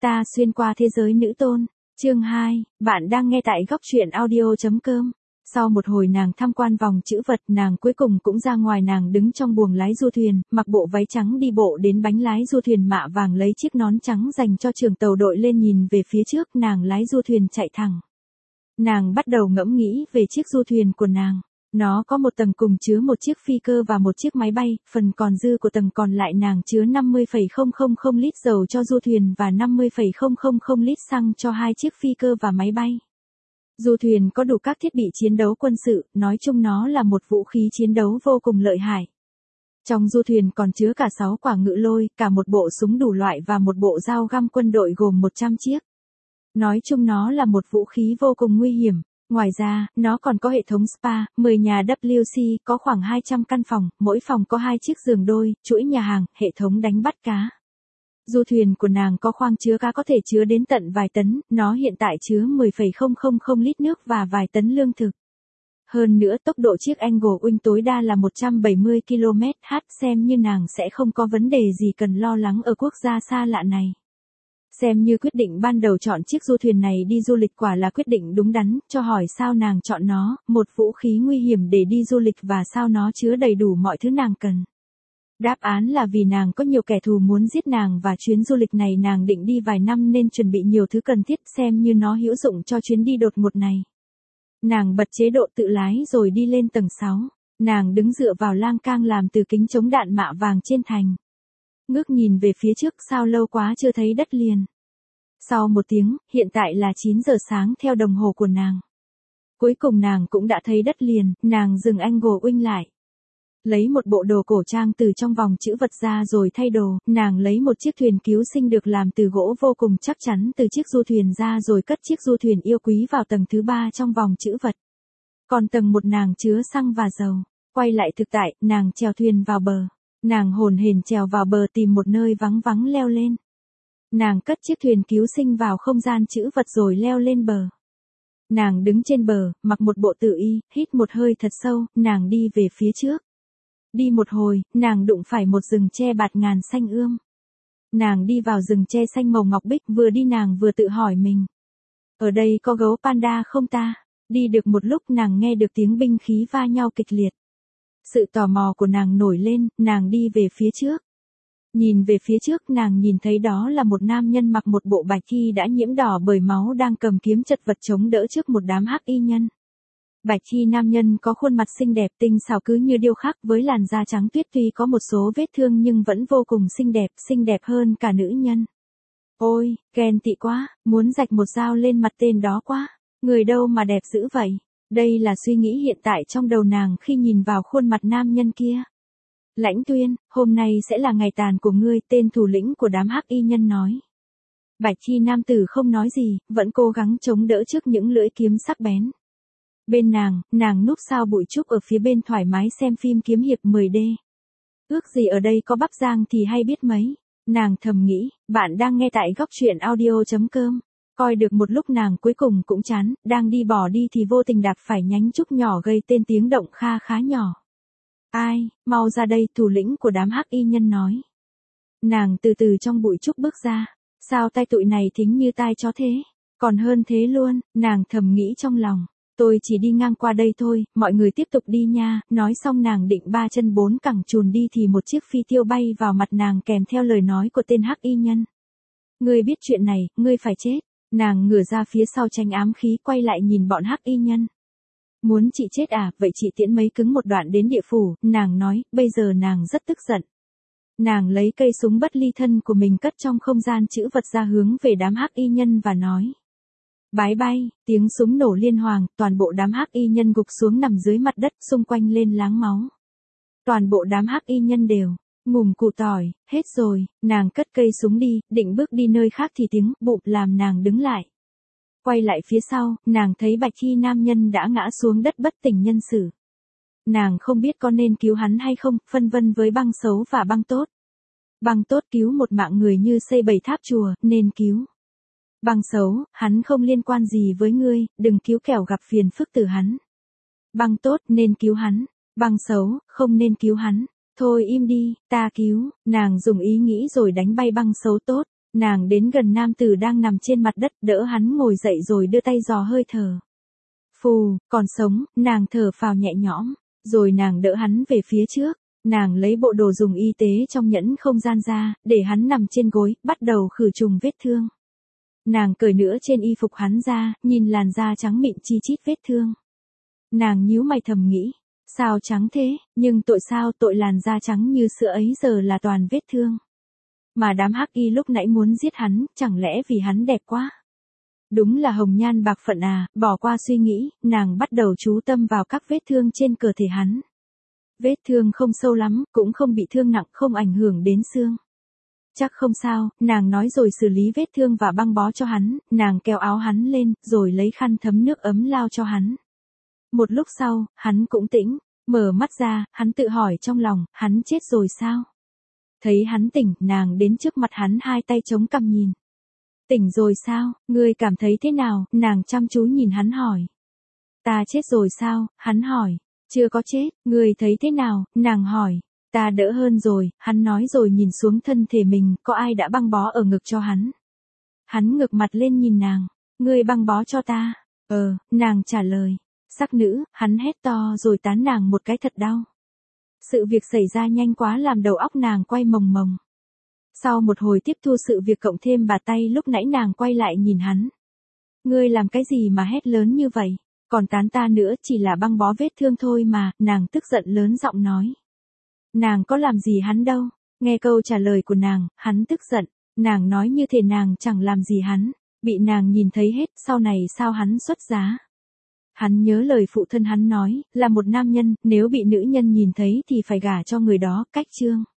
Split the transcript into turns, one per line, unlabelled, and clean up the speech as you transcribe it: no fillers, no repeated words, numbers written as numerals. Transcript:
Ta xuyên qua thế giới nữ tôn. Chương 2, bạn đang nghe tại góc truyện audio.com. Sau một hồi nàng tham quan vòng chữ vật, nàng cuối cùng cũng ra ngoài. Nàng đứng trong buồng lái du thuyền, mặc bộ váy trắng đi bộ đến bánh lái du thuyền mạ vàng, lấy chiếc nón trắng dành cho trưởng tàu đội lên, nhìn về phía trước. Nàng lái du thuyền chạy thẳng. Nàng bắt đầu ngẫm nghĩ về chiếc du thuyền của nàng. Nó có một tầng cùng chứa một chiếc phi cơ và một chiếc máy bay, phần còn dư của tầng còn lại nàng chứa 50,000 lít dầu cho du thuyền và 50,000 lít xăng cho hai chiếc phi cơ và máy bay. Du thuyền có đủ các thiết bị chiến đấu quân sự, nói chung nó là một vũ khí chiến đấu vô cùng lợi hại. Trong du thuyền còn chứa cả 6 quả ngự lôi, cả một bộ súng đủ loại và một bộ dao găm quân đội gồm 100 chiếc. Nói chung nó là một vũ khí vô cùng nguy hiểm. Ngoài ra, nó còn có hệ thống spa, 10 nhà WC, có khoảng 200 căn phòng, mỗi phòng có 2 chiếc giường đôi, chuỗi nhà hàng, hệ thống đánh bắt cá. Du thuyền của nàng có khoang chứa cá có thể chứa đến tận vài tấn, nó hiện tại chứa 10,000 lít nước và vài tấn lương thực. Hơn nữa tốc độ chiếc Angle Wing tối đa là 170 km/h, xem như nàng sẽ không có vấn đề gì cần lo lắng ở quốc gia xa lạ này. Xem như quyết định ban đầu chọn chiếc du thuyền này đi du lịch quả là quyết định đúng đắn. Cho hỏi sao nàng chọn nó, một vũ khí nguy hiểm để đi du lịch, và sao nó chứa đầy đủ mọi thứ nàng cần. Đáp án là vì nàng có nhiều kẻ thù muốn giết nàng, và chuyến du lịch này nàng định đi vài năm nên chuẩn bị nhiều thứ cần thiết, xem như nó hữu dụng cho chuyến đi đột ngột này. Nàng bật chế độ tự lái rồi đi lên tầng 6. Nàng đứng dựa vào lan can làm từ kính chống đạn mạ vàng trên thành. Ngước nhìn về phía trước, sao lâu quá chưa thấy đất liền. Sau 1 tiếng, hiện tại là 9 giờ sáng theo đồng hồ của nàng. Cuối cùng nàng cũng đã thấy đất liền. Nàng dừng Angle Wing lại. Lấy một bộ đồ cổ trang từ trong vòng chữ vật ra rồi thay đồ. Nàng lấy một chiếc thuyền cứu sinh được làm từ gỗ vô cùng chắc chắn từ chiếc du thuyền ra, rồi cất chiếc du thuyền yêu quý vào tầng thứ 3 trong vòng chữ vật. Còn tầng 1 nàng chứa xăng và dầu. Quay lại thực tại, nàng chèo thuyền vào bờ. Nàng hồn hển trèo vào bờ, tìm một nơi vắng vắng leo lên. Nàng cất chiếc thuyền cứu sinh vào không gian chữ vật rồi leo lên bờ. Nàng đứng trên bờ, mặc một bộ tự y, hít một hơi thật sâu, nàng đi về phía trước. Đi một hồi, nàng đụng phải một rừng tre bạt ngàn xanh ươm. Nàng đi vào rừng tre xanh màu ngọc bích, vừa đi nàng vừa tự hỏi mình. Ở đây có gấu panda không ta? Đi được một lúc nàng nghe được tiếng binh khí va nhau kịch liệt. Sự tò mò của nàng nổi lên, nàng đi về phía trước. Nhìn về phía trước, nàng nhìn thấy đó là một nam nhân mặc một bộ bạch y đã nhiễm đỏ bởi máu, đang cầm kiếm chật vật chống đỡ trước một đám hắc y nhân. Bạch y nam nhân có khuôn mặt xinh đẹp tinh xảo cứ như điêu khắc, với làn da trắng tuyết, tuy có một số vết thương nhưng vẫn vô cùng xinh đẹp hơn cả nữ nhân. Ôi, ghen tị quá, muốn rạch một dao lên mặt tên đó quá. Người đâu mà đẹp dữ vậy? Đây là suy nghĩ hiện tại trong đầu nàng khi nhìn vào khuôn mặt nam nhân kia. Lãnh Tuyên, hôm nay sẽ là ngày tàn của ngươi, tên thủ lĩnh của đám hắc y nhân nói. Bạch y nam tử không nói gì, vẫn cố gắng chống đỡ trước những lưỡi kiếm sắc bén. Bên nàng núp sau bụi trúc ở phía bên thoải mái xem phim kiếm hiệp 10D. Ước gì ở đây có Bắc Giang thì hay biết mấy. Nàng thầm nghĩ. Bạn đang nghe tại góc truyện audio.com. Coi được một lúc nàng cuối cùng cũng chán, đang đi bỏ đi thì vô tình đạp phải nhánh trúc nhỏ gây tên tiếng động khá nhỏ. Ai, mau ra đây, thủ lĩnh của đám hắc y nhân nói. Nàng từ từ trong bụi trúc bước ra. Sao tai tụi này thính như tai chó thế? Còn hơn thế luôn, nàng thầm nghĩ trong lòng. Tôi chỉ đi ngang qua đây thôi, mọi người tiếp tục đi nha. Nói xong nàng định 3 chân 4 cẳng chùn đi thì một chiếc phi tiêu bay vào mặt nàng kèm theo lời nói của tên hắc y nhân. Ngươi biết chuyện này, ngươi phải chết. Nàng ngửa ra phía sau tránh ám khí, quay lại nhìn bọn hắc y nhân. Muốn chị chết à, vậy chị tiễn mấy cứng một đoạn đến địa phủ, nàng nói. Bây giờ nàng rất tức giận. Nàng lấy cây súng bất ly thân của mình cất trong không gian chữ vật ra, hướng về đám hắc y nhân và nói. Bái bay, tiếng súng nổ liên hoàn, toàn bộ đám hắc y nhân gục xuống nằm dưới mặt đất, xung quanh lên láng máu. Toàn bộ đám hắc y nhân đều ngùm củ tỏi, hết rồi. Nàng cất cây súng đi, định bước đi nơi khác thì tiếng bụp làm nàng đứng lại. Quay lại phía sau, nàng thấy bạch y nam nhân đã ngã xuống đất bất tỉnh nhân sự. Nàng không biết có nên cứu hắn hay không, phân vân với băng xấu và băng tốt. Băng tốt cứu một mạng người như xây 7 tháp chùa, nên cứu. Băng xấu, hắn không liên quan gì với ngươi, đừng cứu kẻo gặp phiền phức từ hắn. Băng tốt, nên cứu hắn. Băng xấu, không nên cứu hắn. Thôi im đi, ta cứu. Nàng dùng ý nghĩ rồi đánh bay băng xấu tốt. Nàng đến gần nam tử đang nằm trên mặt đất, đỡ hắn ngồi dậy rồi đưa tay dò hơi thở. Phù, còn sống, nàng thở phào nhẹ nhõm, rồi nàng đỡ hắn về phía trước. Nàng lấy bộ đồ dùng y tế trong nhẫn không gian ra, để hắn nằm trên gối, bắt đầu khử trùng vết thương. Nàng cởi nữa trên y phục hắn ra, nhìn làn da trắng mịn chi chít vết thương. Nàng nhíu mày thầm nghĩ, sao trắng thế, nhưng tội làn da trắng như sữa ấy giờ là toàn vết thương. Mà đám hắc y lúc nãy muốn giết hắn, chẳng lẽ vì hắn đẹp quá? Đúng là hồng nhan bạc phận à, bỏ qua suy nghĩ, nàng bắt đầu chú tâm vào các vết thương trên cơ thể hắn. Vết thương không sâu lắm, cũng không bị thương nặng, không ảnh hưởng đến xương. Chắc không sao, nàng nói rồi xử lý vết thương và băng bó cho hắn, nàng kéo áo hắn lên, rồi lấy khăn thấm nước ấm lao cho hắn. Một lúc sau, hắn cũng tĩnh, mở mắt ra, hắn tự hỏi trong lòng, hắn chết rồi sao? Thấy hắn tỉnh, nàng đến trước mặt hắn hai tay chống cằm nhìn. Tỉnh rồi sao, ngươi cảm thấy thế nào, nàng chăm chú nhìn hắn hỏi. Ta chết rồi sao, hắn hỏi. Chưa có chết, ngươi thấy thế nào, nàng hỏi. Ta đỡ hơn rồi, hắn nói rồi nhìn xuống thân thể mình, có ai đã băng bó ở ngực cho hắn. Hắn ngược mặt lên nhìn nàng, ngươi băng bó cho ta. Nàng trả lời. Sắc nữ, hắn hét to rồi tán nàng một cái thật đau. Sự việc xảy ra nhanh quá làm đầu óc nàng quay mồng mồng. Sau một hồi tiếp thu sự việc cộng thêm bà tay lúc nãy nàng quay lại nhìn hắn. Ngươi làm cái gì mà hét lớn như vậy, còn tán ta nữa, chỉ là băng bó vết thương thôi mà, nàng tức giận lớn giọng nói. Nàng có làm gì hắn đâu, nghe câu trả lời của nàng, hắn tức giận, nàng nói như thể nàng chẳng làm gì hắn, bị nàng nhìn thấy hết, sau này sao hắn xuất giá. Hắn nhớ lời phụ thân hắn nói, là một nam nhân, nếu bị nữ nhân nhìn thấy thì phải gả cho người đó, cách chương.